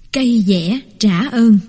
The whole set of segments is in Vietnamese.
Cây dẻ trả ơn.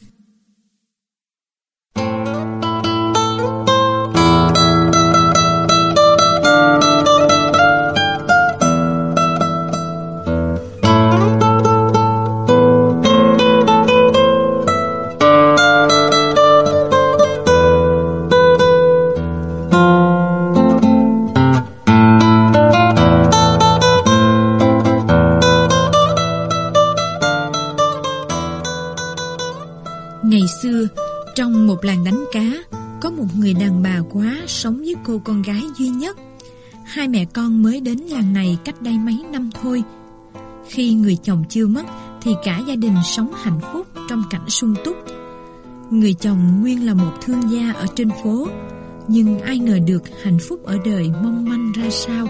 Ngày xưa, trong một làng đánh cá, có một người đàn bà quá sống với cô con gái duy nhất. Hai mẹ con mới đến làng này cách đây mấy năm thôi. Khi người chồng chưa mất thì cả gia đình sống hạnh phúc trong cảnh sung túc. Người chồng nguyên là một thương gia ở trên phố, nhưng ai ngờ được hạnh phúc ở đời mong manh ra sao.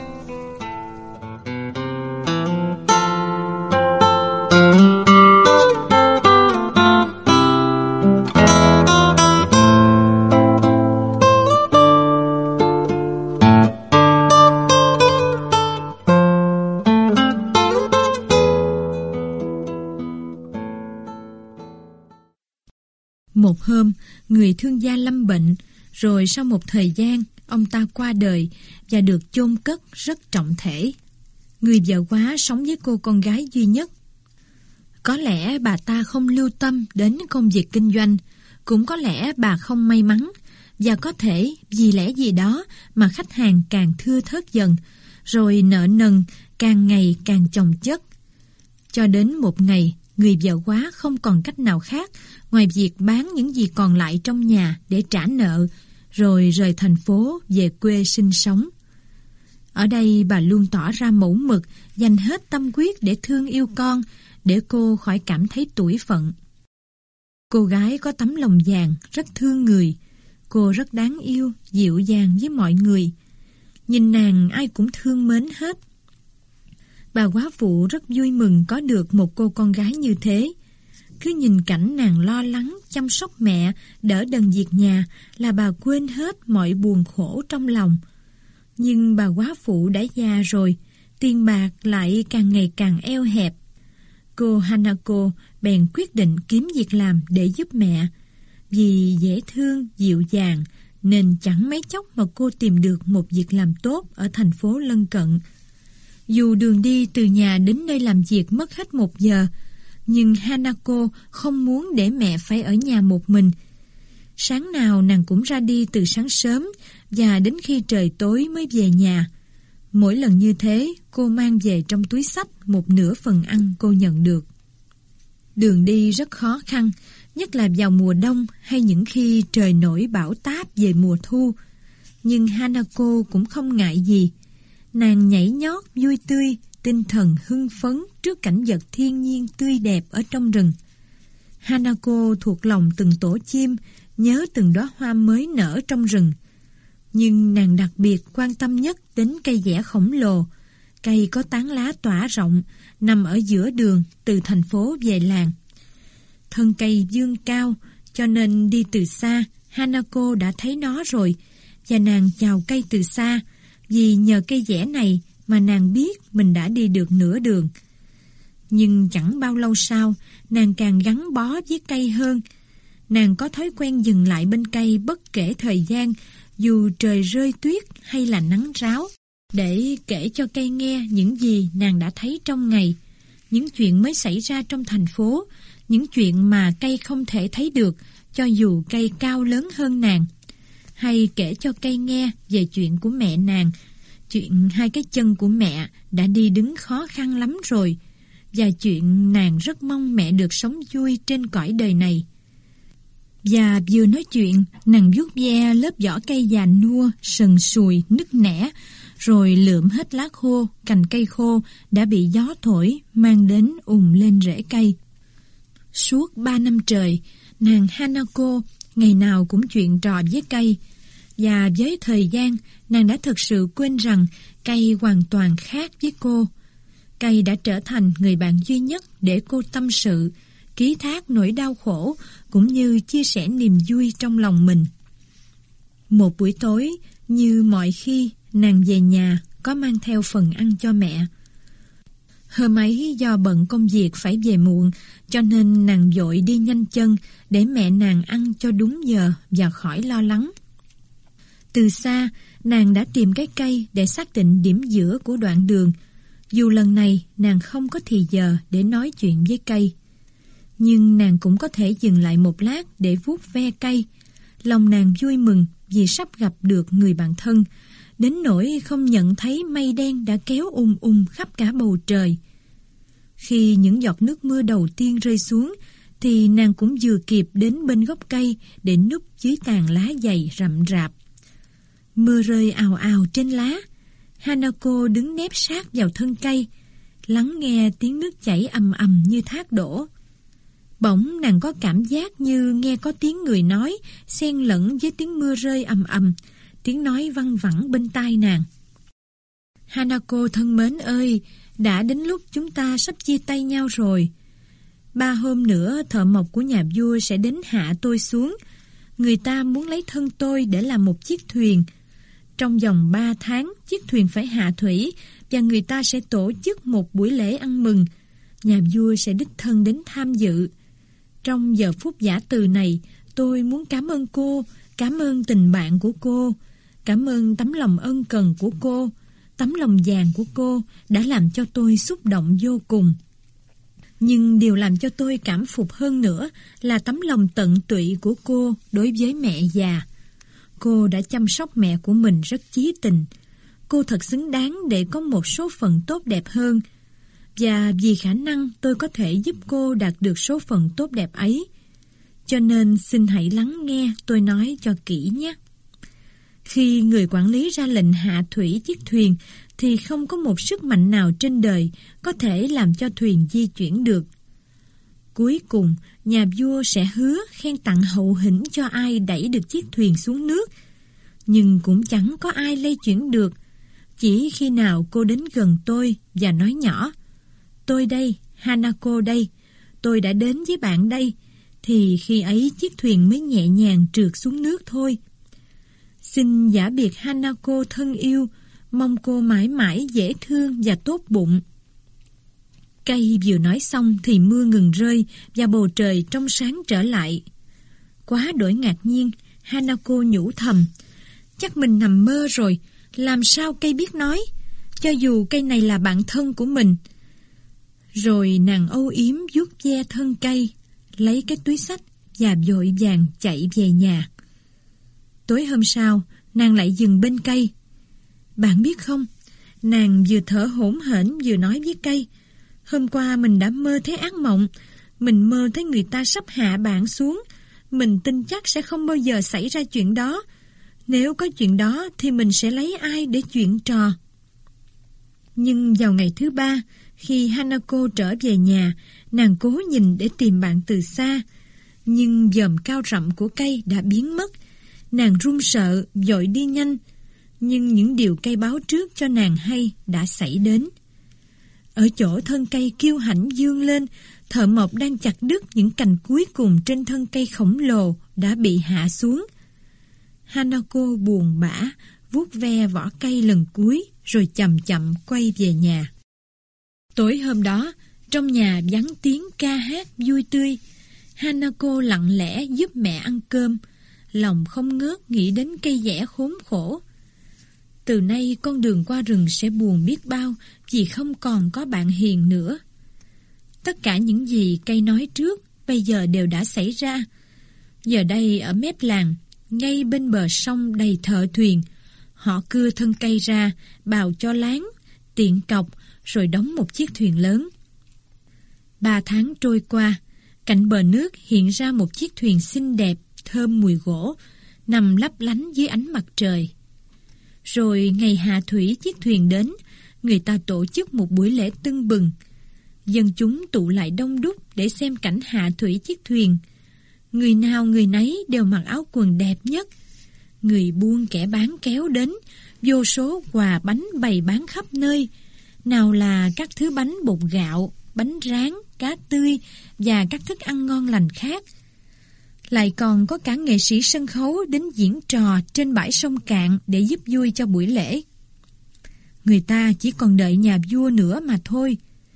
Một hôm, người thương gia lâm bệnh, rồi sau một thời gian, ông ta qua đời và được chôn cất rất trọng thể. Người vợ quá sống với cô con gái duy nhất. Có lẽ bà ta không lưu tâm đến công việc kinh doanh, cũng có lẽ bà không may mắn, và có thể vì lẽ gì đó mà khách hàng càng thưa thớt dần, rồi nợ nần càng ngày càng chồng chất. Cho đến một ngày, người vợ quá không còn cách nào khác ngoài việc bán những gì còn lại trong nhà để trả nợ, rồi rời thành phố về quê sinh sống. Ở đây bà luôn tỏ ra mẫu mực, dành hết tâm huyết để thương yêu con, để cô khỏi cảm thấy tủi phận. Cô gái có tấm lòng vàng, rất thương người. Cô rất đáng yêu, dịu dàng với mọi người. Nhìn nàng ai cũng thương mến hết. Bà góa phụ rất vui mừng có được một cô con gái như thế. Cứ nhìn cảnh nàng lo lắng, chăm sóc mẹ, đỡ đần việc nhà là bà quên hết mọi buồn khổ trong lòng. Nhưng bà góa phụ đã già rồi, tiền bạc lại càng ngày càng eo hẹp. Cô Hanako bèn quyết định kiếm việc làm để giúp mẹ. Vì dễ thương, dịu dàng, nên chẳng mấy chốc mà cô tìm được một việc làm tốt ở thành phố lân cận. Dù đường đi từ nhà đến nơi làm việc mất hết 1 giờ, nhưng Hanako không muốn để mẹ phải ở nhà một mình. Sáng nào nàng cũng ra đi từ sáng sớm và đến khi trời tối mới về nhà. Mỗi lần như thế, cô mang về trong túi xách một nửa phần ăn cô nhận được. Đường đi rất khó khăn, nhất là vào mùa đông hay những khi trời nổi bão táp về mùa thu. Nhưng Hanako cũng không ngại gì. Nàng nhảy nhót vui tươi, tinh thần hưng phấn trước cảnh vật thiên nhiên tươi đẹp ở trong rừng. Hanako thuộc lòng từng tổ chim, nhớ từng đóa hoa mới nở trong rừng. Nhưng nàng đặc biệt quan tâm nhất đến cây dẻ khổng lồ. Cây có tán lá tỏa rộng, nằm ở giữa đường từ thành phố về làng. Thân cây vươn cao, cho nên đi từ xa, Hanako đã thấy nó rồi, và nàng chào cây từ xa, vì nhờ cây dẻ này mà nàng biết mình đã đi được nửa đường. Nhưng chẳng bao lâu sau, nàng càng gắn bó với cây hơn. Nàng có thói quen dừng lại bên cây bất kể thời gian, dù trời rơi tuyết hay là nắng ráo, để kể cho cây nghe những gì nàng đã thấy trong ngày, những chuyện mới xảy ra trong thành phố, những chuyện mà cây không thể thấy được cho dù cây cao lớn hơn nàng. Hay kể cho cây nghe về chuyện của mẹ nàng, chuyện 2 cái chân của mẹ đã đi đứng khó khăn lắm rồi, và chuyện nàng rất mong mẹ được sống vui trên cõi đời này. Và vừa nói chuyện, nàng vuốt ve lớp vỏ cây già nua, sần sùi, nứt nẻ, rồi lượm hết lá khô, cành cây khô đã bị gió thổi mang đến ùn lên rễ cây. Suốt 3 năm trời, nàng Hanako ngày nào cũng chuyện trò với cây, và với thời gian, nàng đã thực sự quên rằng cây hoàn toàn khác với cô. Cây đã trở thành người bạn duy nhất để cô tâm sự, ký thác nỗi đau khổ, cũng như chia sẻ niềm vui trong lòng mình. Một buổi tối, như mọi khi, nàng về nhà có mang theo phần ăn cho mẹ. Hôm ấy do bận công việc phải về muộn, cho nên nàng vội đi nhanh chân để mẹ nàng ăn cho đúng giờ và khỏi lo lắng. Từ xa, nàng đã tìm cái cây để xác định điểm giữa của đoạn đường, dù lần này nàng không có thì giờ để nói chuyện với cây. Nhưng nàng cũng có thể dừng lại một lát để vuốt ve cây. Lòng nàng vui mừng vì sắp gặp được người bạn thân, đến nỗi không nhận thấy mây đen đã kéo khắp cả bầu trời. Khi những giọt nước mưa đầu tiên rơi xuống, thì nàng cũng vừa kịp đến bên gốc cây để núp dưới tàn lá dày rậm rạp. Mưa rơi ào ào trên lá. Hanako đứng nép sát vào thân cây, lắng nghe tiếng nước chảy ầm ầm như thác đổ. Bỗng nàng có cảm giác như nghe có tiếng người nói xen lẫn với tiếng mưa rơi ầm ầm, tiếng nói văng vẳng bên tai nàng. Hanako thân mến ơi, đã đến lúc chúng ta sắp chia tay nhau rồi. 3 hôm nữa thợ mộc của nhà vua sẽ đến hạ tôi xuống. Người ta muốn lấy thân tôi để làm một chiếc thuyền. Trong vòng 3 tháng, chiếc thuyền phải hạ thủy và người ta sẽ tổ chức một buổi lễ ăn mừng. Nhà vua sẽ đích thân đến tham dự. Trong giờ phút giã từ này, tôi muốn cảm ơn cô, cảm ơn tình bạn của cô, cảm ơn tấm lòng ân cần của cô, tấm lòng vàng của cô đã làm cho tôi xúc động vô cùng. Nhưng điều làm cho tôi cảm phục hơn nữa là tấm lòng tận tụy của cô đối với mẹ già. Cô đã chăm sóc mẹ của mình rất chí tình. Cô thật xứng đáng để có một số phận tốt đẹp hơn. Và vì khả năng tôi có thể giúp cô đạt được số phận tốt đẹp ấy. Cho nên xin hãy lắng nghe tôi nói cho kỹ nhé. Khi người quản lý ra lệnh hạ thủy chiếc thuyền thì không có một sức mạnh nào trên đời có thể làm cho thuyền di chuyển được. Cuối cùng, nhà vua sẽ hứa khen tặng hậu hĩnh cho ai đẩy được chiếc thuyền xuống nước. Nhưng cũng chẳng có ai lay chuyển được. Chỉ khi nào cô đến gần tôi và nói nhỏ, tôi đây, Hanako đây, tôi đã đến với bạn đây, thì khi ấy chiếc thuyền mới nhẹ nhàng trượt xuống nước thôi. Xin giả biệt Hanako thân yêu, mong cô mãi mãi dễ thương và tốt bụng. Cây vừa nói xong thì mưa ngừng rơi và bầu trời trong sáng trở lại. Quá đổi ngạc nhiên, Hanako nhủ thầm, chắc mình nằm mơ rồi, làm sao cây biết nói, cho dù cây này là bạn thân của mình. Rồi nàng âu yếm vuốt ve thân cây, lấy cái túi xách và vội vàng chạy về nhà. Tối hôm sau, nàng lại dừng bên cây. Bạn biết không, nàng vừa thở hổn hển vừa nói với cây, hôm qua mình đã mơ thấy ác mộng. Mình mơ thấy người ta sắp hạ bạn xuống. Mình tin chắc sẽ không bao giờ xảy ra chuyện đó. Nếu có chuyện đó thì mình sẽ lấy ai để chuyện trò. Nhưng vào ngày thứ 3, khi Hanako trở về nhà, nàng cố nhìn để tìm bạn từ xa. Nhưng vòm cao rậm của cây đã biến mất. Nàng run sợ, vội đi nhanh. Nhưng những điều cây báo trước cho nàng hay đã xảy đến. Ở chỗ thân cây kiêu hãnh vươn lên, thợ mộc đang chặt đứt những cành cuối cùng trên thân cây khổng lồ đã bị hạ xuống. Hanako buồn bã, vuốt ve vỏ cây lần cuối, rồi chậm chậm quay về nhà. Tối hôm đó, trong nhà vắng tiếng ca hát vui tươi. Hanako lặng lẽ giúp mẹ ăn cơm, lòng không ngớt nghĩ đến cây dẻ khốn khổ. Từ nay con đường qua rừng sẽ buồn biết bao vì không còn có bạn hiền nữa. Tất cả những gì cây nói trước bây giờ đều đã xảy ra. Giờ đây ở mép làng, ngay bên bờ sông đầy thợ thuyền, họ cưa thân cây ra, bào cho láng, tiện cọc, rồi đóng một chiếc thuyền lớn. 3 tháng trôi qua, cạnh bờ nước hiện ra một chiếc thuyền xinh đẹp, thơm mùi gỗ, nằm lấp lánh dưới ánh mặt trời. Rồi ngày hạ thủy chiếc thuyền đến, người ta tổ chức một buổi lễ tưng bừng. Dân chúng tụ lại đông đúc để xem cảnh hạ thủy chiếc thuyền. Người nào người nấy đều mặc áo quần đẹp nhất. Người buôn kẻ bán kéo đến, vô số quà bánh bày bán khắp nơi. Nào là các thứ bánh bột gạo, bánh rán, cá tươi và các thức ăn ngon lành khác. Lại còn có cả nghệ sĩ sân khấu đến diễn trò trên bãi sông cạn để giúp vui cho buổi lễ. Người ta chỉ còn đợi nhà vua nữa mà thôi.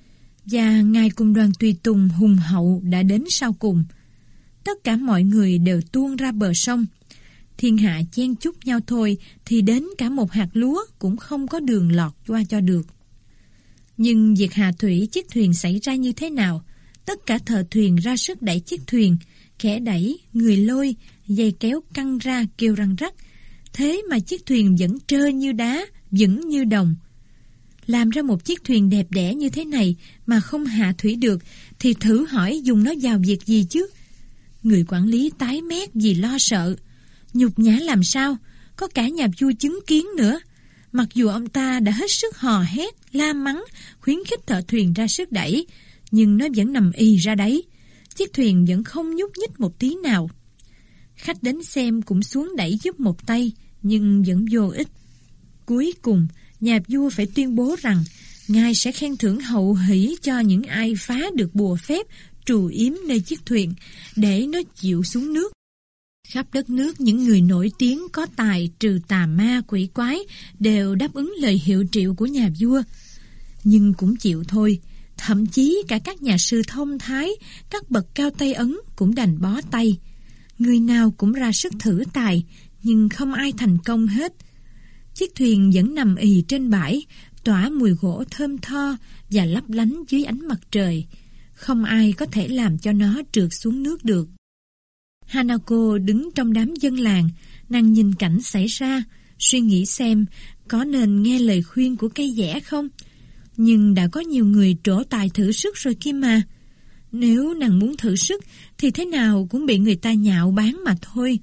và ngài cùng đoàn tùy tùng hùng hậu đã đến sau cùng. Tất cả mọi người đều tuôn ra bờ sông. Thiên hạ chen chúc nhau thôi thì đến cả một hạt lúa cũng không có đường lọt qua cho được. Nhưng việc hạ thủy chiếc thuyền xảy ra như thế nào? Tất cả thợ thuyền ra sức đẩy chiếc thuyền, kẻ đẩy, người lôi, dây kéo căng ra kêu răng rắc. Thế mà chiếc thuyền vẫn trơ như đá, vững như đồng. Làm ra một chiếc thuyền đẹp đẽ như thế này mà không hạ thủy được thì thử hỏi dùng nó vào việc gì chứ? Người quản lý tái mét vì lo sợ. Nhục nhã làm sao? Có cả nhà vua chứng kiến nữa. Mặc dù ông ta đã hết sức hò hét, la mắng, khuyến khích thợ thuyền ra sức đẩy, nhưng nó vẫn nằm ì ra đấy. Chiếc thuyền vẫn không nhúc nhích một tí nào. Khách đến xem cũng xuống đẩy giúp một tay, nhưng vẫn vô ích. Cuối cùng, nhà vua phải tuyên bố rằng ngài sẽ khen thưởng hậu hỷ cho những ai phá được bùa phép trù yếm nơi chiếc thuyền để nó chịu xuống nước. Khắp đất nước những người nổi tiếng có tài trừ tà ma quỷ quái đều đáp ứng lời hiệu triệu của nhà vua. Nhưng cũng chịu thôi, thậm chí cả các nhà sư thông thái, các bậc cao tay ấn cũng đành bó tay. Người nào cũng ra sức thử tài, nhưng không ai thành công hết. Chiếc thuyền vẫn nằm ì trên bãi, tỏa mùi gỗ thơm tho và lấp lánh dưới ánh mặt trời. Không ai có thể làm cho nó trượt xuống nước được. Hanako đứng trong đám dân làng, nàng nhìn cảnh xảy ra, suy nghĩ xem có nên nghe lời khuyên của cây dẻ không. Nhưng đã có nhiều người trổ tài thử sức rồi kia mà. Nếu nàng muốn thử sức thì thế nào cũng bị người ta nhạo báng mà thôi.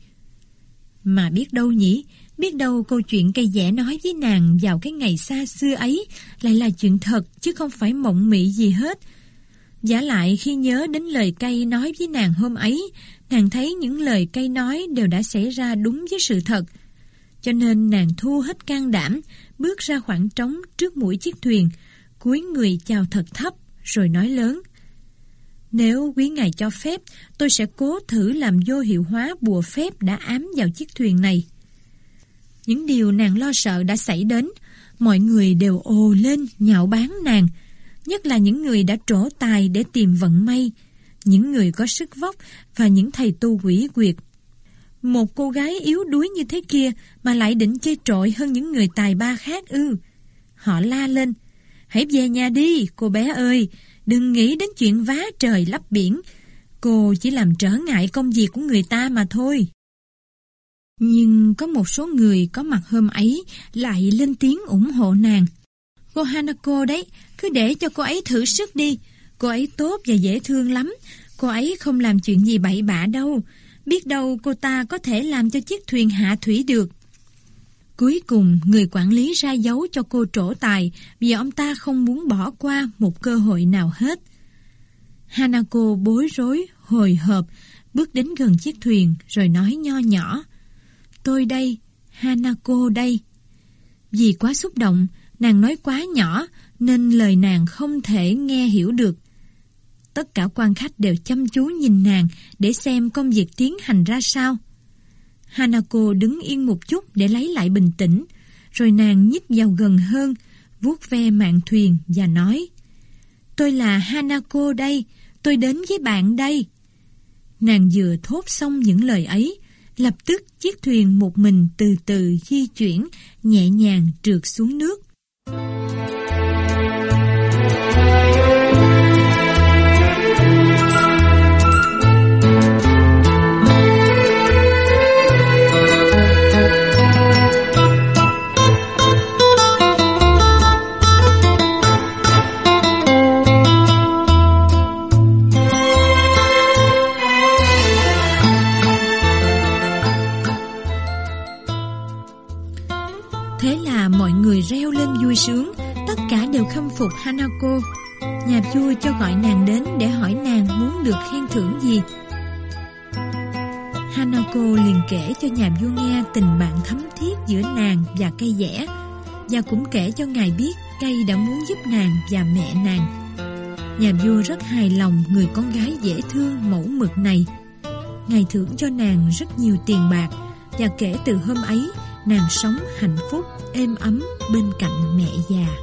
Mà biết đâu nhỉ, biết đâu câu chuyện cây dẻ nói với nàng vào cái ngày xa xưa ấy lại là chuyện thật chứ không phải mộng mị gì hết. Vả lại khi nhớ đến lời cây nói với nàng hôm ấy, nàng thấy những lời cây nói đều đã xảy ra đúng với sự thật. Cho nên nàng thu hết can đảm, bước ra khoảng trống trước mũi chiếc thuyền, cúi người chào thật thấp, rồi nói lớn: Nếu quý ngài cho phép, tôi sẽ cố thử làm vô hiệu hóa bùa phép đã ám vào chiếc thuyền này. Những điều nàng lo sợ đã xảy đến, mọi người đều ồ lên nhạo báng nàng, nhất là những người đã trổ tài để tìm vận may, những người có sức vóc và những thầy tu quỷ quyệt. Một cô gái yếu đuối như thế kia mà lại định chơi trội hơn những người tài ba khác ư? Họ la lên: Hãy về nhà đi, cô bé ơi, đừng nghĩ đến chuyện vá trời lấp biển. Cô chỉ làm trở ngại công việc của người ta mà thôi. Nhưng có một số người có mặt hôm ấy lại lên tiếng ủng hộ nàng. Cô Hanako đấy, cứ để cho cô ấy thử sức đi. Cô ấy tốt và dễ thương lắm. Cô ấy không làm chuyện gì bậy bạ đâu. Biết đâu cô ta có thể làm cho chiếc thuyền hạ thủy được. Cuối cùng, người quản lý ra dấu cho cô trổ tài vì ông ta không muốn bỏ qua một cơ hội nào hết. Hanako bối rối, hồi hộp, bước đến gần chiếc thuyền rồi nói nho nhỏ: Tôi đây, Hanako đây. Vì quá xúc động, nàng nói quá nhỏ nên lời nàng không thể nghe hiểu được. Tất cả quan khách đều chăm chú nhìn nàng để xem công việc tiến hành ra sao. Hanako đứng yên một chút để lấy lại bình tĩnh, rồi nàng nhích vào gần hơn, vuốt ve mạn thuyền và nói: Tôi là Hanako đây, tôi đến với bạn đây. Nàng vừa thốt xong những lời ấy, lập tức chiếc thuyền một mình từ từ di chuyển, nhẹ nhàng trượt xuống nước. Thế là mọi người reo lên vui sướng, tất cả đều khâm phục Hanako. Nhà vua cho gọi nàng đến để hỏi nàng muốn được khen thưởng gì. Hanako liền kể cho nhà vua nghe tình bạn thấm thiết giữa nàng và cây dẻ, và cũng kể cho ngài biết cây đã muốn giúp nàng và mẹ nàng. Nhà vua rất hài lòng người con gái dễ thương mẫu mực này. Ngài thưởng cho nàng rất nhiều tiền bạc, và kể từ hôm ấy nàng sống hạnh phúc êm ấm bên cạnh mẹ già.